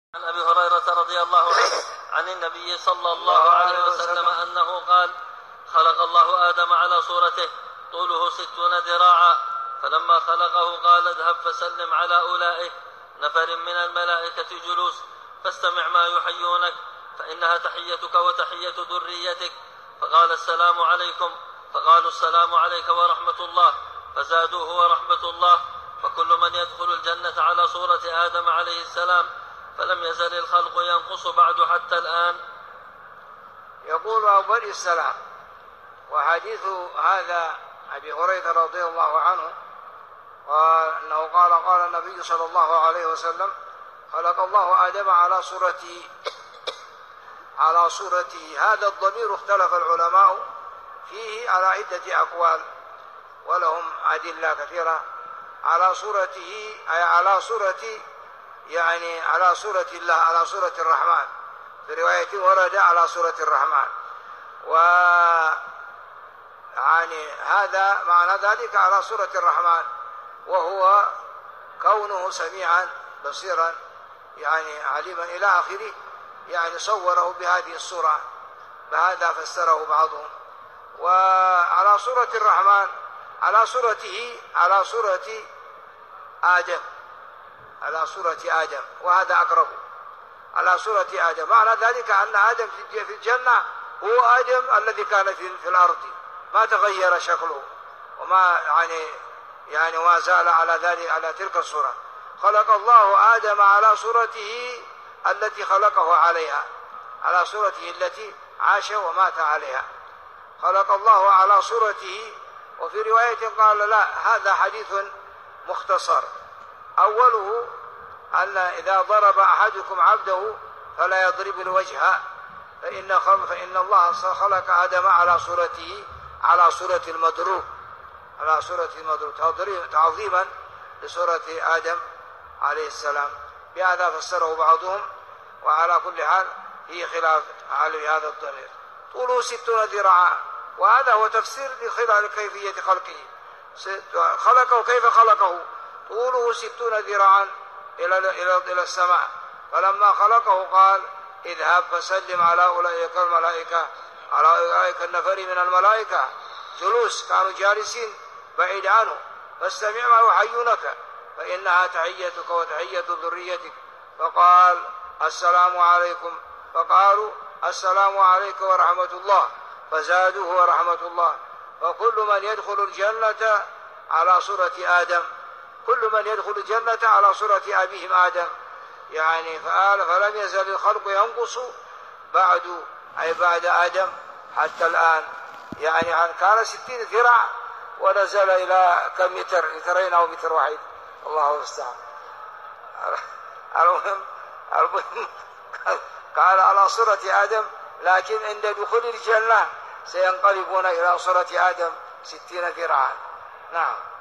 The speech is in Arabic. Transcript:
عن أبي هريرة رضي الله عنه عن النبي صلى الله عليه وسلم أنه قال: خلق الله آدم على صورته طوله 60 ذراعا، فلما خلقه قال: اذهب فسلم على أولئك نفر من الملائكة جلوس، فاستمع ما يحيونك، فإنها تحيتك وتحية ذريتك. فقال: السلام عليكم. فقالوا: السلام عليك ورحمة الله. فزادوه: ورحمة الله. فكل من يدخل الجنة على صورة آدم عليه السلام، فلم يزل الخلق ينقص بعد حتى الآن. يقول أبو السلام. وحديث هذا أبي هريرة رضي الله عنه وأنه قال النبي صلى الله عليه وسلم: خلق الله آدم على صورته. هذا الضمير اختلف العلماء فيه على عدة أقوال، ولهم أدلة كثيرة. على صورته أي على صورة، يعني على صورة الله، على صورة الرحمن. في رواية ورد على صورة الرحمن. يعني هذا معنى ذلك على صورة الرحمن، وهو كونه سميعا بصيرا، يعني عليما إلى آخره، يعني صوره بهذه الصورة، بهذا فسره بعضهم. وعلى صورة الرحمن على صورته على صورة آدم، على صورة آدم، وهذا أقرب. على صورة آدم معنى ذلك أن آدم في الجنة هو آدم الذي كان في الأرض، ما تغير شكله وما يعني ما زال على ذلك، على تلك الصورة. خلق الله آدم على صورته التي خلقه عليها، على صورته التي عاش ومات عليها. خلق الله على صورته. وفي رواية قال: لا، هذا حديث مختصر. أوله أن إذا ضرب أحدكم عبده فلا يضرب الوجه، فإن الله خلق آدم على صورته، على صورة المضروب، على صورة المضروب، تعظيما لصورة آدم عليه السلام. بهذا فسره بعضهم. وعلى كل حال فيه خلاف على هذا الضمير. طوله 60 ذراعا، وهذا هو تفسير لخلال كيفية خلقه. خلقه كيف خلقه؟ طوله 60 ذراعا إلى السماء. فلما خلقه قال: اذهب فسلم على أولئك الملائكة، على أولئك النفر من الملائكة جلوس، كانوا جالسين بعيد عنه، فاستمع ما يحيونك، فإنها تحيتك وتحية ذريتك. فقال: السلام عليكم. فقالوا: السلام عليك ورحمة الله. فزادوه: ورحمة الله. فكل من يدخل الجنة على صورة آدم، كل من يدخل الجنة على صورة أبيهم آدم، يعني فلم يزل الخلق ينقص بعد، أي بعد آدم حتى الآن. يعني كان 60 ذراع ونزل إلى كم متر، مترين أو متر واحد، الله المستعان. المهم قال على صورة آدم، لكن عند دخول الجنة سينقلبون إلى صورة آدم 60 ذراعا. نعم.